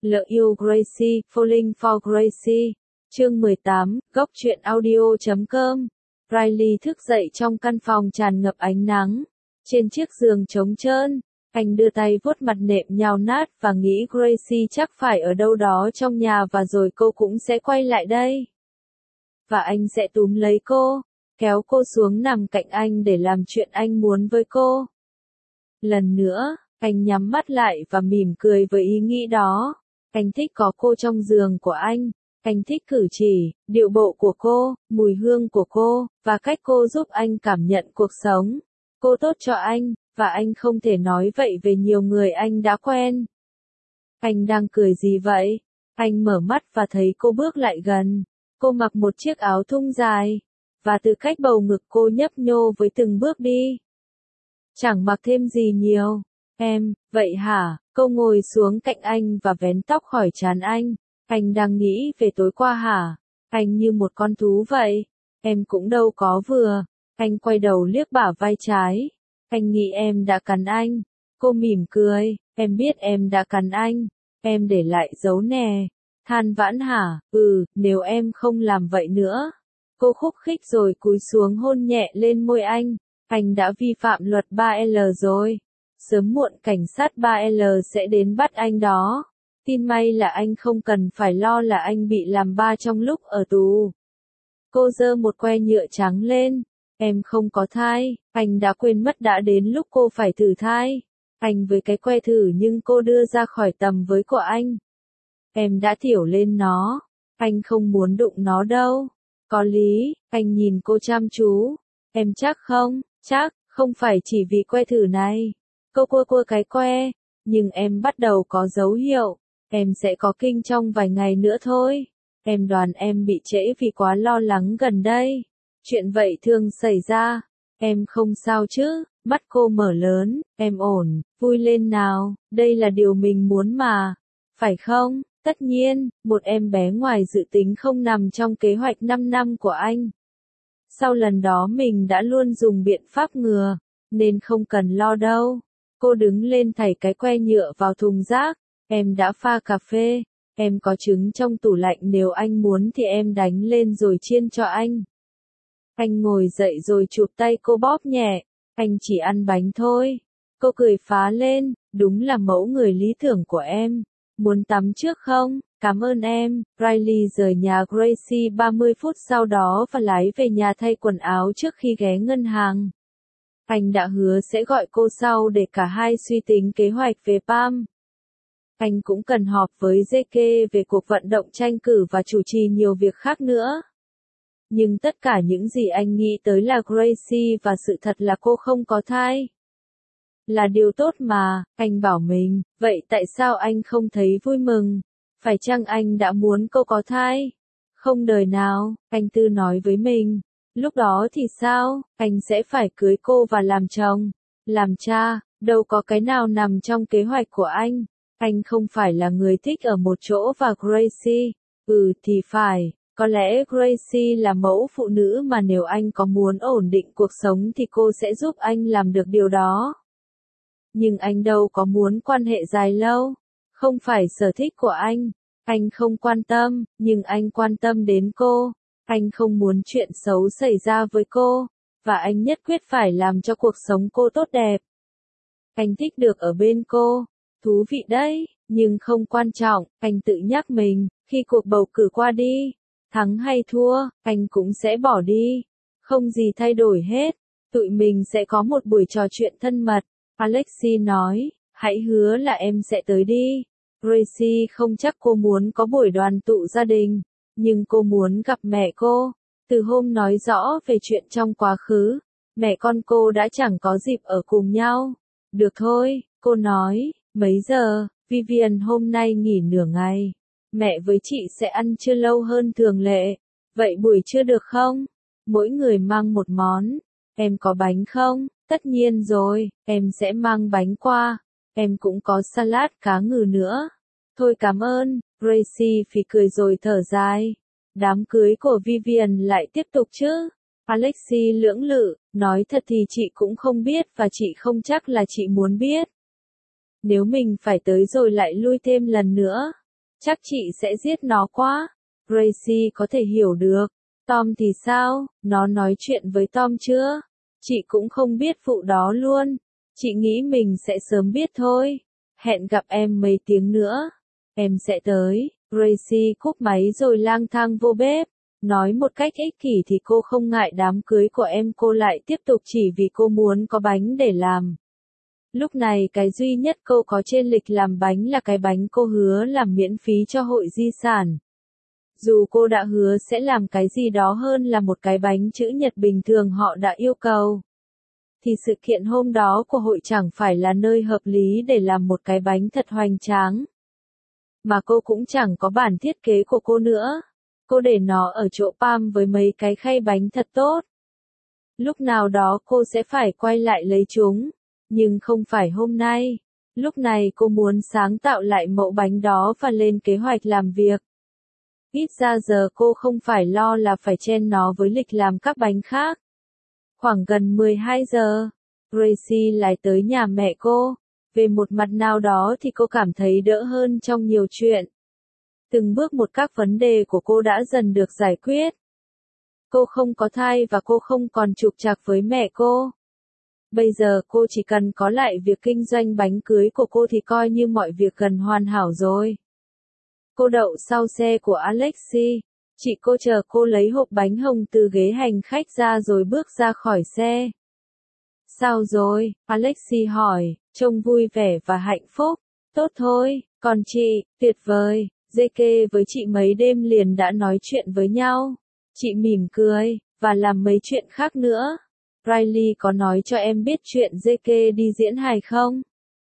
Lỡ yêu Gracie, Falling for Gracie. Chương 18, góc truyện audio.com. Riley thức dậy trong căn phòng tràn ngập ánh nắng. Trên chiếc giường trống trơn, anh đưa tay vuốt mặt nệm nhào nát và nghĩ Gracie chắc phải ở đâu đó trong nhà và rồi cô cũng sẽ quay lại đây. Và anh sẽ túm lấy cô, kéo cô xuống nằm cạnh anh để làm chuyện anh muốn với cô. Lần nữa, anh nhắm mắt lại và mỉm cười với ý nghĩ đó. Anh thích có cô trong giường của anh thích cử chỉ, điệu bộ của cô, mùi hương của cô, và cách cô giúp anh cảm nhận cuộc sống. Cô tốt cho anh, và anh không thể nói vậy về nhiều người anh đã quen. Anh đang cười gì vậy? Anh mở mắt và thấy cô bước lại gần. Cô mặc một chiếc áo thun dài, và từ cách bầu ngực cô nhấp nhô với từng bước đi. Chẳng mặc thêm gì nhiều. Em, vậy hả? Cô ngồi xuống cạnh anh và vén tóc khỏi trán anh. Anh đang nghĩ về tối qua hả? Anh như một con thú vậy. Em cũng đâu có vừa. Anh quay đầu liếc bả vai trái. Anh nghĩ em đã cắn anh. Cô mỉm cười. Em biết em đã cắn anh. Em để lại dấu nè. Than vãn hả? Nếu em không làm vậy nữa. Cô khúc khích rồi cúi xuống hôn nhẹ lên môi anh. Anh đã vi phạm luật 3L rồi. Sớm muộn cảnh sát 3L sẽ đến bắt anh đó. Tin may là anh không cần phải lo là anh bị làm ba trong lúc ở tù. Cô giơ một que nhựa trắng lên. Em không có thai, anh đã quên mất đã đến lúc cô phải thử thai. Anh với cái que thử nhưng cô đưa ra khỏi tầm với của anh. Em đã thiểu lên nó. Anh không muốn đụng nó đâu. Có lý, anh nhìn cô chăm chú. Em chắc không? Chắc, không phải chỉ vì que thử này. Cô cua cái que, nhưng em bắt đầu có dấu hiệu. Em sẽ có kinh trong vài ngày nữa thôi. Em đoán em bị trễ vì quá lo lắng gần đây. Chuyện vậy thường xảy ra. Em không sao chứ? Mắt cô mở lớn. Em ổn, vui lên nào, đây là điều mình muốn mà. Phải không? Tất nhiên, một em bé ngoài dự tính không nằm trong kế hoạch 5 năm của anh. Sau lần đó mình đã luôn dùng biện pháp ngừa, nên không cần lo đâu. Cô đứng lên thảy cái que nhựa vào thùng rác. Em đã pha cà phê. Em có trứng trong tủ lạnh nếu anh muốn thì em đánh lên rồi chiên cho anh. Anh ngồi dậy rồi chụp tay cô bóp nhẹ. Anh chỉ ăn bánh thôi. Cô cười phá lên. Đúng là mẫu người lý tưởng của em. Muốn tắm trước không? Cảm ơn em. Riley rời nhà Gracie 30 phút sau đó và lái về nhà thay quần áo trước khi ghé ngân hàng. Anh đã hứa sẽ gọi cô sau để cả hai suy tính kế hoạch về Palm. Anh cũng cần họp với JK về cuộc vận động tranh cử và chủ trì nhiều việc khác nữa. Nhưng tất cả những gì anh nghĩ tới là Gracie và sự thật là cô không có thai. Là điều tốt mà, anh bảo mình, vậy tại sao anh không thấy vui mừng? Phải chăng anh đã muốn cô có thai? Không đời nào, anh tự nói với mình. Lúc đó thì sao, anh sẽ phải cưới cô và làm chồng, làm cha, đâu có cái nào nằm trong kế hoạch của anh. Anh không phải là người thích ở một chỗ và Gracie, thì phải, có lẽ Gracie là mẫu phụ nữ mà nếu anh có muốn ổn định cuộc sống thì cô sẽ giúp anh làm được điều đó. Nhưng anh đâu có muốn quan hệ dài lâu, không phải sở thích của anh không quan tâm, nhưng anh quan tâm đến cô. Anh không muốn chuyện xấu xảy ra với cô, và anh nhất quyết phải làm cho cuộc sống cô tốt đẹp. Anh thích được ở bên cô, thú vị đấy, nhưng không quan trọng, anh tự nhắc mình, khi cuộc bầu cử qua đi, thắng hay thua, anh cũng sẽ bỏ đi. Không gì thay đổi hết, tụi mình sẽ có một buổi trò chuyện thân mật. Alexi nói, hãy hứa là em sẽ tới đi. Gracie không chắc cô muốn có buổi đoàn tụ gia đình. Nhưng cô muốn gặp mẹ cô. Từ hôm nói rõ về chuyện trong quá khứ, mẹ con cô đã chẳng có dịp ở cùng nhau. Được thôi, cô nói, mấy giờ? Vivian hôm nay nghỉ nửa ngày. Mẹ với chị sẽ ăn trưa lâu hơn thường lệ. Vậy buổi trưa được không? Mỗi người mang một món. Em có bánh không? Tất nhiên rồi, em sẽ mang bánh qua. Em cũng có salad cá ngừ nữa. Thôi cảm ơn. Gracie phì cười rồi thở dài. Đám cưới của Vivian lại tiếp tục chứ? Alexi lưỡng lự, nói thật thì chị cũng không biết và chị không chắc là chị muốn biết. Nếu mình phải tới rồi lại lui thêm lần nữa, Chắc chị sẽ giết nó quá. Gracie có thể hiểu được. Tom thì sao, nó nói chuyện với Tom chưa? Chị cũng không biết vụ đó luôn. Chị nghĩ mình sẽ sớm biết thôi. Hẹn gặp em mấy tiếng nữa. Em sẽ tới. Gracie cúp máy rồi lang thang vô bếp. Nói một cách ích kỷ thì cô không ngại đám cưới của em, cô lại tiếp tục chỉ vì cô muốn có bánh để làm. Lúc này cái duy nhất cô có trên lịch làm bánh là cái bánh cô hứa làm miễn phí cho hội di sản. Dù cô đã hứa sẽ làm cái gì đó hơn là một cái bánh chữ nhật bình thường họ đã yêu cầu, thì sự kiện hôm đó của hội chẳng phải là nơi hợp lý để làm một cái bánh thật hoành tráng. Mà cô cũng chẳng có bản thiết kế của cô nữa. Cô để nó ở chỗ Pam với mấy cái khay bánh thật tốt. Lúc nào đó cô sẽ phải quay lại lấy chúng. Nhưng không phải hôm nay. Lúc này cô muốn sáng tạo lại mẫu bánh đó và lên kế hoạch làm việc. Ít ra giờ cô không phải lo là phải chen nó với lịch làm các bánh khác. Khoảng gần 12 giờ, Gracie lại tới nhà mẹ cô. Về một mặt nào đó thì cô cảm thấy đỡ hơn trong nhiều chuyện. Từng bước một các vấn đề của cô đã dần được giải quyết. Cô không có thai và cô không còn trục trặc với mẹ cô. Bây giờ cô chỉ cần có lại việc kinh doanh bánh cưới của cô thì coi như mọi việc gần hoàn hảo rồi. Cô đậu sau xe của Alexi. Chị cô chờ cô lấy hộp bánh hồng từ ghế hành khách ra rồi bước ra khỏi xe. Sao rồi? Alexi hỏi, trông vui vẻ và hạnh phúc. Tốt thôi, còn chị, tuyệt vời. JK với chị mấy đêm liền đã nói chuyện với nhau. Chị mỉm cười, và làm mấy chuyện khác nữa. Riley có nói cho em biết chuyện JK đi diễn hài không?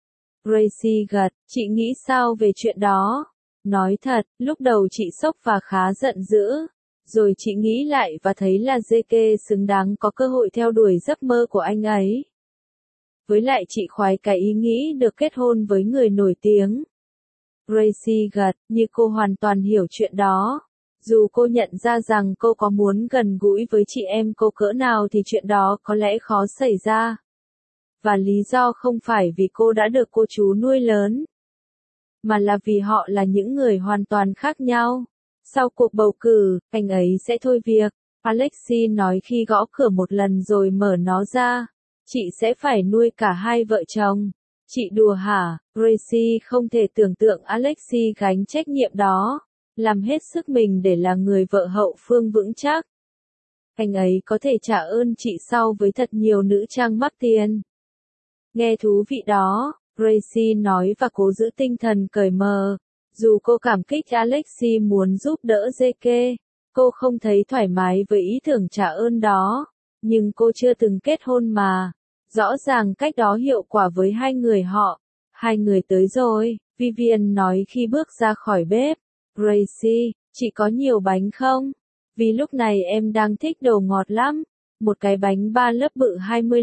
Gracie gật, chị nghĩ sao về chuyện đó? Nói thật, lúc đầu chị sốc và khá giận dữ. Rồi chị nghĩ lại và thấy là JK xứng đáng có cơ hội theo đuổi giấc mơ của anh ấy. Với lại chị khoái cái ý nghĩ được kết hôn với người nổi tiếng. Gracie gật, như cô hoàn toàn hiểu chuyện đó. Dù cô nhận ra rằng cô có muốn gần gũi với chị em cô cỡ nào thì chuyện đó có lẽ khó xảy ra. Và lý do không phải vì cô đã được cô chú nuôi lớn, mà là vì họ là những người hoàn toàn khác nhau. Sau cuộc bầu cử, anh ấy sẽ thôi việc. Alexi nói khi gõ cửa một lần rồi mở nó ra. Chị sẽ phải nuôi cả hai vợ chồng. Chị đùa hả? Gracie không thể tưởng tượng Alexi gánh trách nhiệm đó. Làm hết sức mình để là người vợ hậu phương vững chắc. Anh ấy có thể trả ơn chị sau với thật nhiều nữ trang mắc tiền. Nghe thú vị đó, Gracie nói và cố giữ tinh thần cởi mở. Dù cô cảm kích Alexi muốn giúp đỡ JK, cô không thấy thoải mái với ý tưởng trả ơn đó. Nhưng cô chưa từng kết hôn mà. Rõ ràng cách đó hiệu quả với hai người họ. Hai người tới rồi, Vivian nói khi bước ra khỏi bếp. Gracie, chị có nhiều bánh không? Vì lúc này em đang thích đồ ngọt lắm. Một cái bánh 3 lớp bự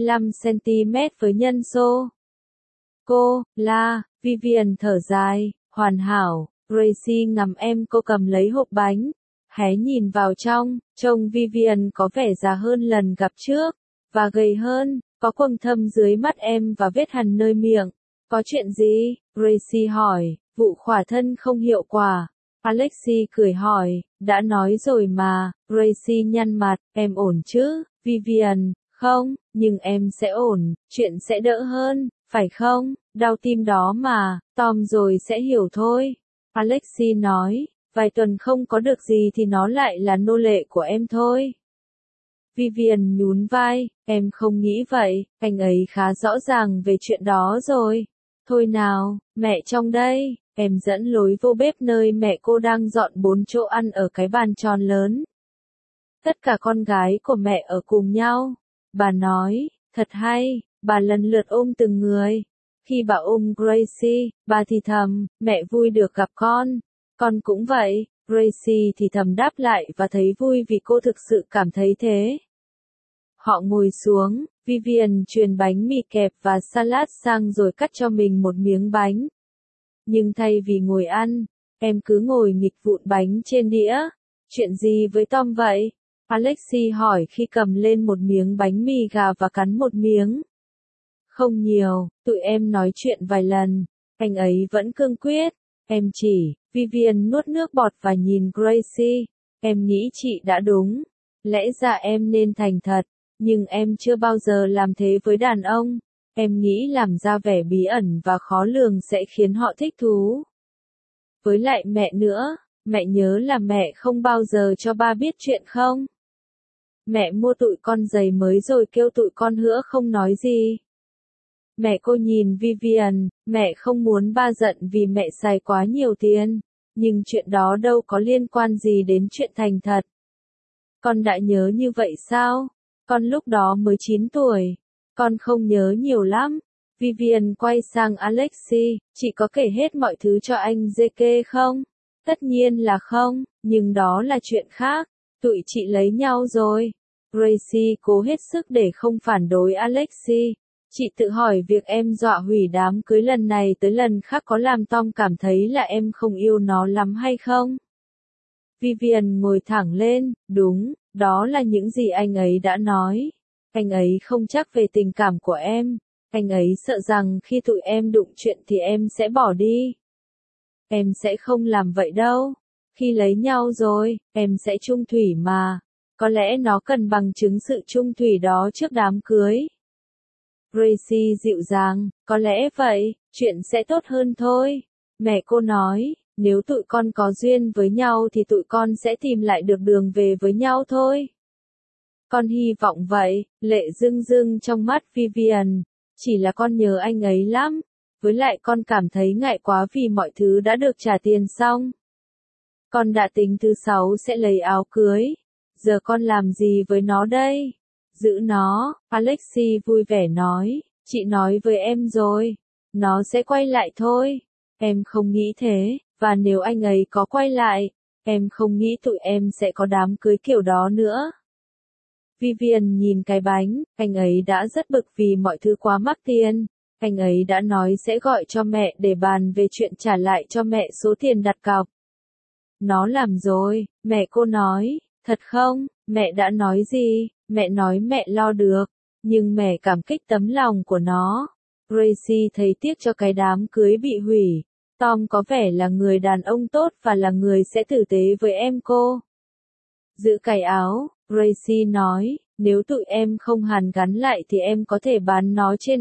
25cm với nhân xô. Vivian thở dài, hoàn hảo. Gracie ngắm em cô cầm lấy hộp bánh. Hé nhìn vào trong, trông Vivian có vẻ già hơn lần gặp trước. Và gầy hơn, có quầng thâm dưới mắt em và vết hằn nơi miệng. Có chuyện gì? Gracie hỏi, vụ khỏa thân không hiệu quả. Alexi cười hỏi, đã nói rồi mà. Gracie nhăn mặt, em ổn chứ? Vivian, không, nhưng em sẽ ổn, chuyện sẽ đỡ hơn, phải không? Đau tim đó mà, Tom rồi sẽ hiểu thôi. Alexi nói, vài tuần không có được gì thì nó lại là nô lệ của em thôi. Vivian nhún vai, em không nghĩ vậy, anh ấy khá rõ ràng về chuyện đó rồi. Thôi nào, mẹ trong đây, em dẫn lối vô bếp nơi mẹ cô đang dọn 4 chỗ ăn ở cái bàn tròn lớn. Tất cả con gái của mẹ ở cùng nhau. Bà nói, thật hay, bà lần lượt ôm từng người. Khi bà ôm Gracie, bà thì thầm, mẹ vui được gặp con cũng vậy. Gracie thì thầm đáp lại và thấy vui vì cô thực sự cảm thấy thế. Họ ngồi xuống, Vivian truyền bánh mì kẹp và salad sang rồi cắt cho mình một miếng bánh. Nhưng thay vì ngồi ăn, em cứ ngồi nghịch vụn bánh trên đĩa. Chuyện gì với Tom vậy? Alexi hỏi khi cầm lên một miếng bánh mì gà và cắn một miếng. Không nhiều, tụi em nói chuyện vài lần. Anh ấy vẫn cương quyết. Em chỉ Vivian nuốt nước bọt và nhìn Gracie. Em nghĩ chị đã đúng. Lẽ ra em nên thành thật. Nhưng em chưa bao giờ làm thế với đàn ông. Em nghĩ làm ra vẻ bí ẩn và khó lường sẽ khiến họ thích thú. Với lại mẹ nữa, mẹ nhớ là mẹ không bao giờ cho ba biết chuyện không? Mẹ mua tụi con giày mới rồi kêu tụi con hứa không nói gì. Mẹ cô nhìn Vivian, mẹ không muốn ba giận vì mẹ xài quá nhiều tiền. Nhưng chuyện đó đâu có liên quan gì đến chuyện thành thật. Con đã nhớ như vậy sao? Con lúc đó mới 9 tuổi. Con không nhớ nhiều lắm. Vivian quay sang Alexi, chị có kể hết mọi thứ cho anh JK không? Tất nhiên là không, nhưng đó là chuyện khác. Tụi chị lấy nhau rồi. Gracie cố hết sức để không phản đối Alexi. Chị tự hỏi việc em dọa hủy đám cưới lần này tới lần khác có làm Tom cảm thấy là em không yêu nó lắm hay không? Vivian ngồi thẳng lên, đúng, đó là những gì anh ấy đã nói. Anh ấy không chắc về tình cảm của em. Anh ấy sợ rằng khi tụi em đụng chuyện thì em sẽ bỏ đi. Em sẽ không làm vậy đâu. Khi lấy nhau rồi, em sẽ chung thủy mà. Có lẽ nó cần bằng chứng sự chung thủy đó trước đám cưới. Gracie dịu dàng, có lẽ vậy, chuyện sẽ tốt hơn thôi. Mẹ cô nói, nếu tụi con có duyên với nhau thì tụi con sẽ tìm lại được đường về với nhau thôi. Con hy vọng vậy, lệ rưng rưng trong mắt Vivian. Chỉ là con nhớ anh ấy lắm. Với lại con cảm thấy ngại quá vì mọi thứ đã được trả tiền xong. Con đã tính thứ 6 sẽ lấy áo cưới. Giờ con làm gì với nó đây? Giữ nó, Alexi vui vẻ nói. Chị nói với em rồi. Nó sẽ quay lại thôi. Em không nghĩ thế, và nếu anh ấy có quay lại, em không nghĩ tụi em sẽ có đám cưới kiểu đó nữa. Vivian nhìn cái bánh, anh ấy đã rất bực vì mọi thứ quá mắc tiền. Anh ấy đã nói sẽ gọi cho mẹ để bàn về chuyện trả lại cho mẹ số tiền đặt cọc. Nó làm rồi, mẹ cô nói, thật không, mẹ đã nói gì, mẹ nói mẹ lo được, nhưng mẹ cảm kích tấm lòng của nó. Gracie thấy tiếc cho cái đám cưới bị hủy. Tom có vẻ là người đàn ông tốt và là người sẽ tử tế với em cô. Giữ cái áo, Gracie nói, nếu tụi em không hàn gắn lại thì em có thể bán nó trên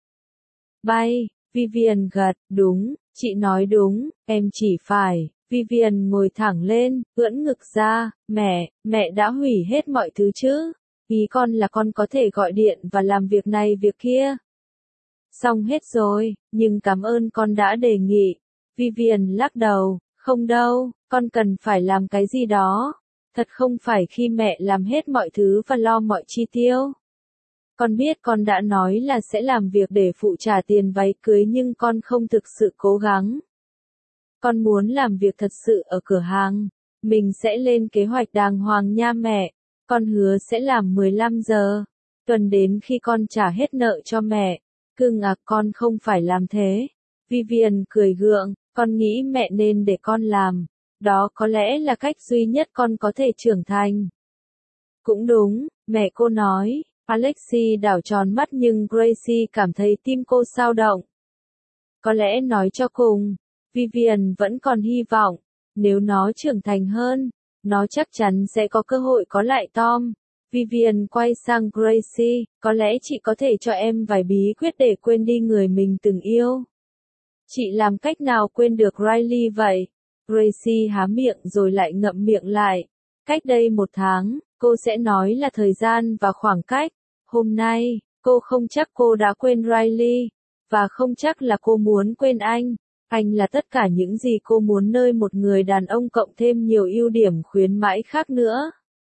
eBay. Vivian gật, đúng, chị nói đúng, em chỉ phải. Vivian ngồi thẳng lên, ưỡn ngực ra, mẹ đã hủy hết mọi thứ chứ. Ý con là con có thể gọi điện và làm việc này việc kia. Xong hết rồi, nhưng cảm ơn con đã đề nghị. Vivian lắc đầu, không đâu, con cần phải làm cái gì đó. Thật không phải khi mẹ làm hết mọi thứ và lo mọi chi tiêu. Con biết con đã nói là sẽ làm việc để phụ trả tiền váy cưới nhưng con không thực sự cố gắng. Con muốn làm việc thật sự ở cửa hàng. Mình sẽ lên kế hoạch đàng hoàng nha mẹ. Con hứa sẽ làm 15 giờ. Tuần đến khi con trả hết nợ cho mẹ. Cưng à, con không phải làm thế. Vivian cười gượng, con nghĩ mẹ nên để con làm. Đó có lẽ là cách duy nhất con có thể trưởng thành. Cũng đúng, mẹ cô nói. Alexi đảo tròn mắt nhưng Gracie cảm thấy tim cô xao động. Có lẽ nói cho cùng, Vivian vẫn còn hy vọng. Nếu nó trưởng thành hơn, nó chắc chắn sẽ có cơ hội có lại Tom. Vivian quay sang Gracie, có lẽ chị có thể cho em vài bí quyết để quên đi người mình từng yêu. Chị làm cách nào quên được Riley vậy? Gracie há miệng rồi lại ngậm miệng lại. Cách đây 1 tháng, cô sẽ nói là thời gian và khoảng cách. Hôm nay, cô không chắc cô đã quên Riley. Và không chắc là cô muốn quên anh. Anh là tất cả những gì cô muốn nơi một người đàn ông cộng thêm nhiều ưu điểm khuyến mãi khác nữa.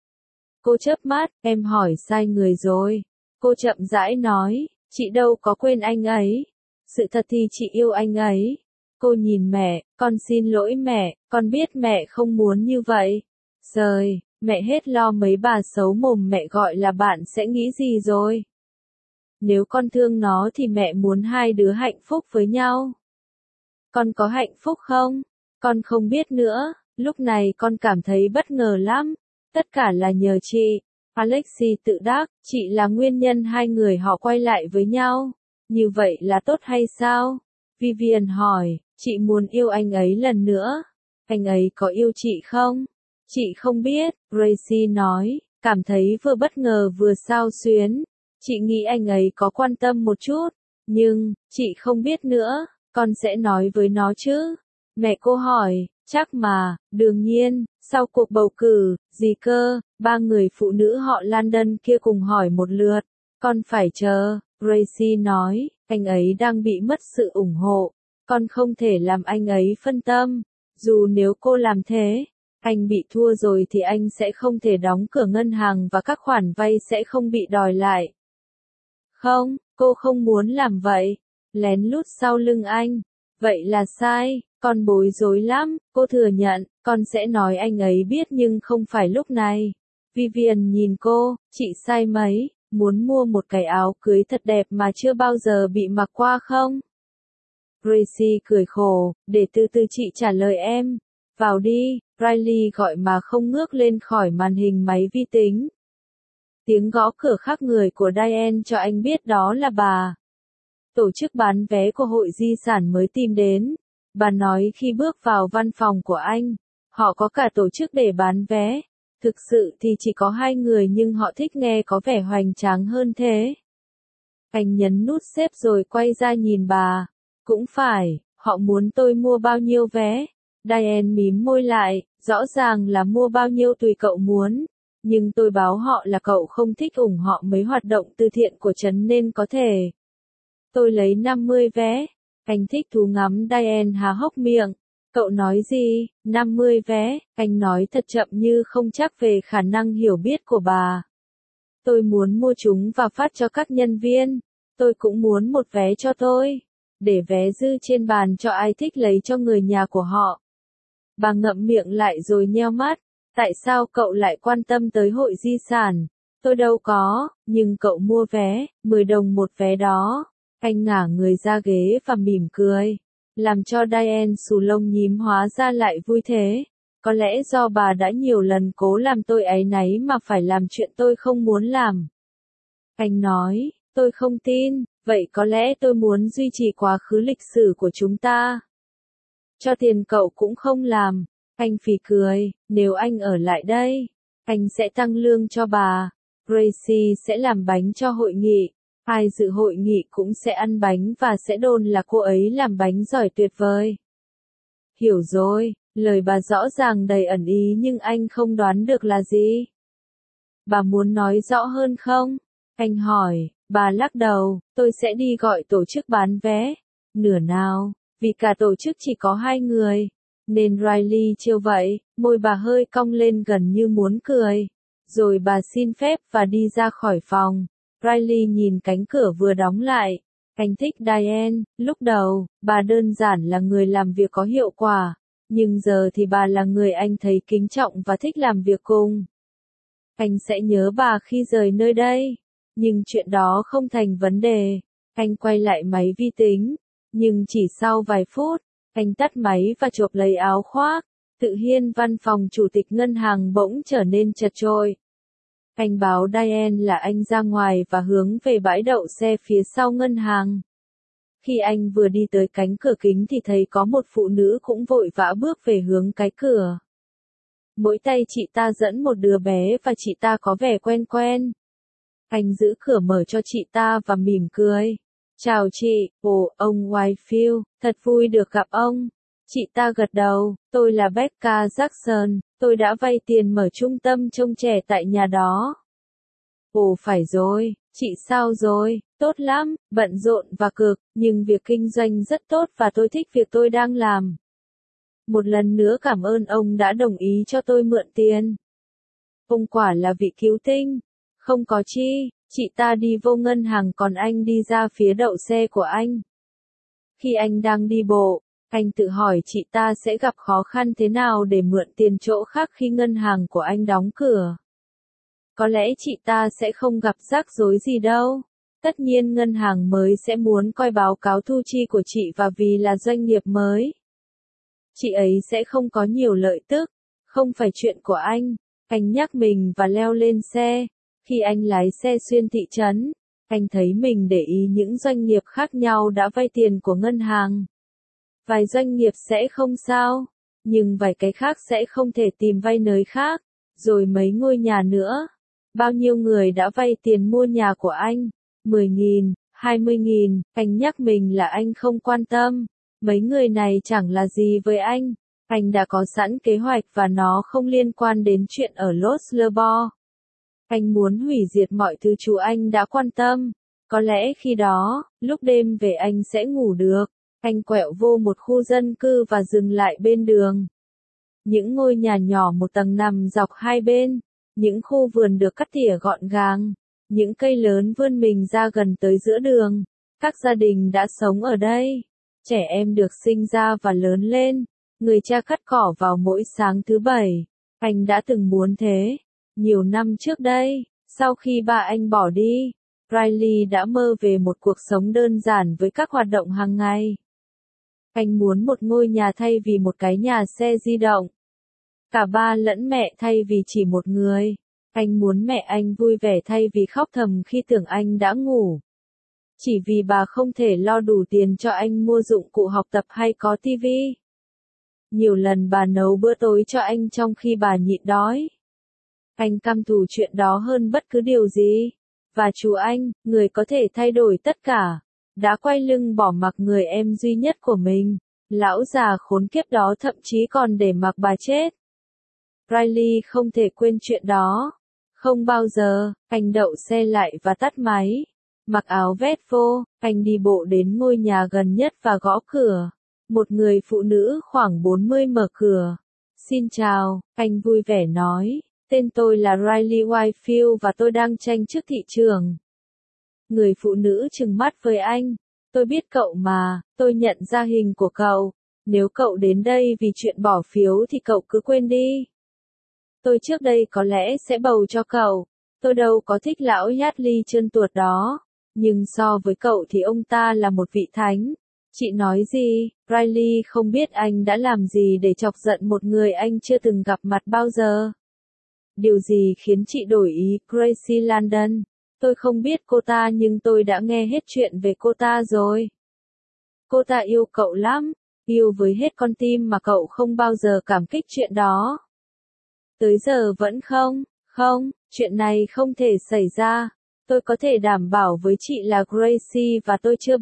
Cô chớp mắt, em hỏi sai người rồi. Cô chậm rãi nói, chị đâu có quên anh ấy. Sự thật thì chị yêu anh ấy. Cô nhìn mẹ, con xin lỗi mẹ, con biết mẹ không muốn như vậy. Trời, mẹ hết lo mấy bà xấu mồm mẹ gọi là bạn sẽ nghĩ gì rồi. Nếu con thương nó thì mẹ muốn hai đứa hạnh phúc với nhau. Con có hạnh phúc không? Con không biết nữa, lúc này con cảm thấy bất ngờ lắm. Tất cả là nhờ chị. Alexi tự đắc, chị là nguyên nhân hai người họ quay lại với nhau. Như vậy là tốt hay sao? Vivian hỏi, chị muốn yêu anh ấy lần nữa. Anh ấy có yêu chị không? Chị không biết, Gracie nói, cảm thấy vừa bất ngờ vừa xao xuyến. Chị nghĩ anh ấy có quan tâm một chút, nhưng, chị không biết nữa, con sẽ nói với nó chứ. Mẹ cô hỏi, chắc mà, đương nhiên, sau cuộc bầu cử, gì cơ, 3 người phụ nữ họ London kia cùng hỏi một lượt. Con phải chờ, Gracie nói, anh ấy đang bị mất sự ủng hộ. Con không thể làm anh ấy phân tâm. Dù nếu cô làm thế, anh bị thua rồi thì anh sẽ không thể đóng cửa ngân hàng và các khoản vay sẽ không bị đòi lại. Không, cô không muốn làm vậy. Lén lút sau lưng anh. Vậy là sai, con bối rối lắm, cô thừa nhận, con sẽ nói anh ấy biết nhưng không phải lúc này. Vivian nhìn cô, chị sai mấy, muốn mua một cái áo cưới thật đẹp mà chưa bao giờ bị mặc qua không? Gracie cười khổ, để từ từ chị trả lời em. Vào đi, Riley gọi mà không ngước lên khỏi màn hình máy vi tính. Tiếng gõ cửa khác người của Diane cho anh biết đó là bà. Tổ chức bán vé của hội di sản mới tìm đến. Bà nói khi bước vào văn phòng của anh, họ có cả tổ chức để bán vé. Thực sự thì chỉ có 2 người nhưng họ thích nghe có vẻ hoành tráng hơn thế. Anh nhấn nút xếp rồi quay ra nhìn bà. Cũng phải, họ muốn tôi mua bao nhiêu vé? Diane mím môi lại, rõ ràng là mua bao nhiêu tùy cậu muốn. Nhưng tôi báo họ là cậu không thích ủng hộ mấy hoạt động từ thiện của trấn nên có thể. Tôi lấy 50 vé. Anh thích thú ngắm Diane há hốc miệng. Cậu nói gì? 50 vé, anh nói thật chậm như không chắc về khả năng hiểu biết của bà. Tôi muốn mua chúng và phát cho các nhân viên. Tôi cũng muốn một vé cho tôi. Để vé dư trên bàn cho ai thích lấy cho người nhà của họ. Bà ngậm miệng lại rồi nheo mắt. Tại sao cậu lại quan tâm tới hội di sản? Tôi đâu có, nhưng cậu mua vé, 10 đồng một vé đó. Anh ngả người ra ghế và mỉm cười. Làm cho Diane xù lông nhím hóa ra lại vui thế. Có lẽ do bà đã nhiều lần cố làm tôi áy náy mà phải làm chuyện tôi không muốn làm. Anh nói, tôi không tin, vậy có lẽ tôi muốn duy trì quá khứ lịch sử của chúng ta. Cho tiền cậu cũng không làm. Anh phì cười, nếu anh ở lại đây, anh sẽ tăng lương cho bà. Gracie sẽ làm bánh cho hội nghị. Ai dự hội nghị cũng sẽ ăn bánh và sẽ đồn là cô ấy làm bánh giỏi tuyệt vời. Hiểu rồi, lời bà rõ ràng đầy ẩn ý nhưng anh không đoán được là gì. Bà muốn nói rõ hơn không? Anh hỏi, bà lắc đầu, tôi sẽ đi gọi tổ chức bán vé. Nửa nào, vì cả tổ chức chỉ có 2 người. Nên Riley trêu vậy, môi bà hơi cong lên gần như muốn cười. Rồi bà xin phép và đi ra khỏi phòng. Riley nhìn cánh cửa vừa đóng lại. Anh thích Diane, lúc đầu, bà đơn giản là người làm việc có hiệu quả. Nhưng giờ thì bà là người anh thấy kính trọng và thích làm việc cùng. Anh sẽ nhớ bà khi rời nơi đây. Nhưng chuyện đó không thành vấn đề. Anh quay lại máy vi tính. Nhưng chỉ sau vài phút, anh tắt máy và chộp lấy áo khoác. Tự nhiên văn phòng chủ tịch ngân hàng bỗng trở nên chật chội. Anh báo Diane là anh ra ngoài và hướng về bãi đậu xe phía sau ngân hàng. Khi anh vừa đi tới cánh cửa kính thì thấy có một phụ nữ cũng vội vã bước về hướng cái cửa. Mỗi tay chị ta dẫn một đứa bé và chị ta có vẻ quen quen. Anh giữ cửa mở cho chị ta và mỉm cười. Chào chị, ông Whitefield, thật vui được gặp ông. Chị ta gật đầu, tôi là Becca Jackson, tôi đã vay tiền mở trung tâm trông trẻ tại nhà đó. Phải rồi, chị sao rồi, tốt lắm, bận rộn và cực, nhưng việc kinh doanh rất tốt và tôi thích việc tôi đang làm. Một lần nữa cảm ơn ông đã đồng ý cho tôi mượn tiền. Ông quả là vị cứu tinh. Không có chi, chị ta đi vô ngân hàng còn anh đi ra phía đậu xe của anh. Khi anh đang đi bộ, anh tự hỏi chị ta sẽ gặp khó khăn thế nào để mượn tiền chỗ khác khi ngân hàng của anh đóng cửa. Có lẽ chị ta sẽ không gặp rắc rối gì đâu. Tất nhiên ngân hàng mới sẽ muốn coi báo cáo thu chi của chị và vì là doanh nghiệp mới. Chị ấy sẽ không có nhiều lợi tức. Không phải chuyện của anh. Anh nhắc mình và leo lên xe. Khi anh lái xe xuyên thị trấn, anh thấy mình để ý những doanh nghiệp khác nhau đã vay tiền của ngân hàng. Vài doanh nghiệp sẽ không sao. nhưng vài cái khác sẽ không thể tìm vay nơi khác, rồi mấy ngôi nhà nữa. Bao nhiêu người đã vay tiền mua nhà của anh? 10.000, 20.000, anh nhắc mình là anh không quan tâm. Mấy người này chẳng là gì với anh. Anh đã có sẵn kế hoạch và nó không liên quan đến chuyện ở Los Lobos. Anh muốn hủy diệt mọi thứ chú anh đã quan tâm. Có lẽ khi đó, lúc đêm về anh sẽ ngủ được. Anh quẹo vô một khu dân cư và dừng lại bên đường. Những ngôi nhà nhỏ một tầng nằm dọc hai bên. Những khu vườn được cắt tỉa gọn gàng. Những cây lớn vươn mình ra gần tới giữa đường. Các gia đình đã sống ở đây. Trẻ em được sinh ra và lớn lên. Người cha cắt cỏ vào mỗi sáng thứ bảy. Anh đã từng muốn thế. Nhiều năm trước đây, sau khi ba anh bỏ đi, Riley đã mơ về một cuộc sống đơn giản với các hoạt động hàng ngày. Anh muốn một ngôi nhà thay vì một cái nhà xe di động. Cả ba lẫn mẹ thay vì chỉ một người. Anh muốn mẹ anh vui vẻ thay vì khóc thầm khi tưởng anh đã ngủ. Chỉ vì bà không thể lo đủ tiền cho anh mua dụng cụ học tập hay có tivi. Nhiều lần bà nấu bữa tối cho anh trong khi bà nhịn đói. Anh căm thù chuyện đó hơn bất cứ điều gì. Và chú anh, người có thể thay đổi tất cả, đã quay lưng bỏ mặc người em duy nhất của mình. Lão già khốn kiếp đó thậm chí còn để mặc bà chết. Riley không thể quên chuyện đó. Không bao giờ. Anh đậu xe lại và tắt máy. Mặc áo vest vô, anh đi bộ đến ngôi nhà gần nhất và gõ cửa. Một người phụ nữ khoảng 40 mở cửa. Xin chào, anh vui vẻ nói. Tên tôi là Riley Whitefield và tôi đang tranh chức thị trường. Người phụ nữ trừng mắt với anh. Tôi biết cậu mà, tôi nhận ra hình của cậu. Nếu cậu đến đây vì chuyện bỏ phiếu thì cậu cứ quên đi. Tôi trước đây có lẽ sẽ bầu cho cậu. Tôi đâu có thích lão Yardley trơn tuột đó. Nhưng so với cậu thì ông ta là một vị thánh. Chị nói gì? Riley không biết anh đã làm gì để chọc giận một người anh chưa từng gặp mặt bao giờ. Điều gì khiến chị đổi ý, Gracie Landon? Tôi không biết cô ta nhưng tôi đã nghe hết chuyện về cô ta rồi. Cô ta yêu cậu lắm, yêu với hết con tim mà cậu không bao giờ cảm kích chuyện đó. Tới giờ vẫn không, chuyện này không thể xảy ra. Tôi có thể đảm bảo với chị là Gracie và tôi chưa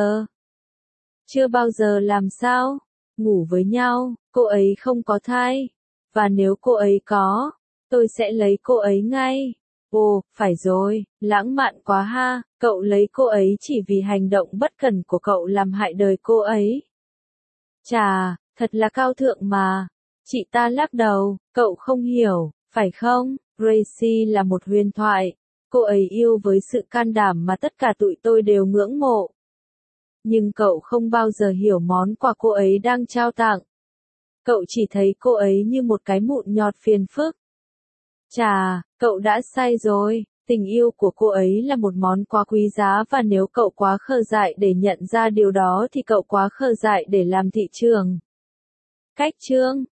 bao giờ làm sao? Ngủ với nhau, cô ấy không có thai. Và nếu cô ấy có, tôi sẽ lấy cô ấy ngay. Ồ, phải rồi, lãng mạn quá ha, cậu lấy cô ấy chỉ vì hành động bất cẩn của cậu làm hại đời cô ấy. Chà, thật là cao thượng mà. Chị ta lắc đầu, cậu không hiểu, phải không? Gracie là một huyền thoại. Cô ấy yêu với sự can đảm mà tất cả tụi tôi đều ngưỡng mộ. Nhưng cậu không bao giờ hiểu món quà cô ấy đang trao tặng. Cậu chỉ thấy cô ấy như một cái mụn nhọt phiền phức. Chà, cậu đã sai rồi. Tình yêu của cô ấy là một món quà quý giá và nếu cậu quá khờ dại để nhận ra điều đó thì cậu quá khờ dại để làm thị trường. Cách chương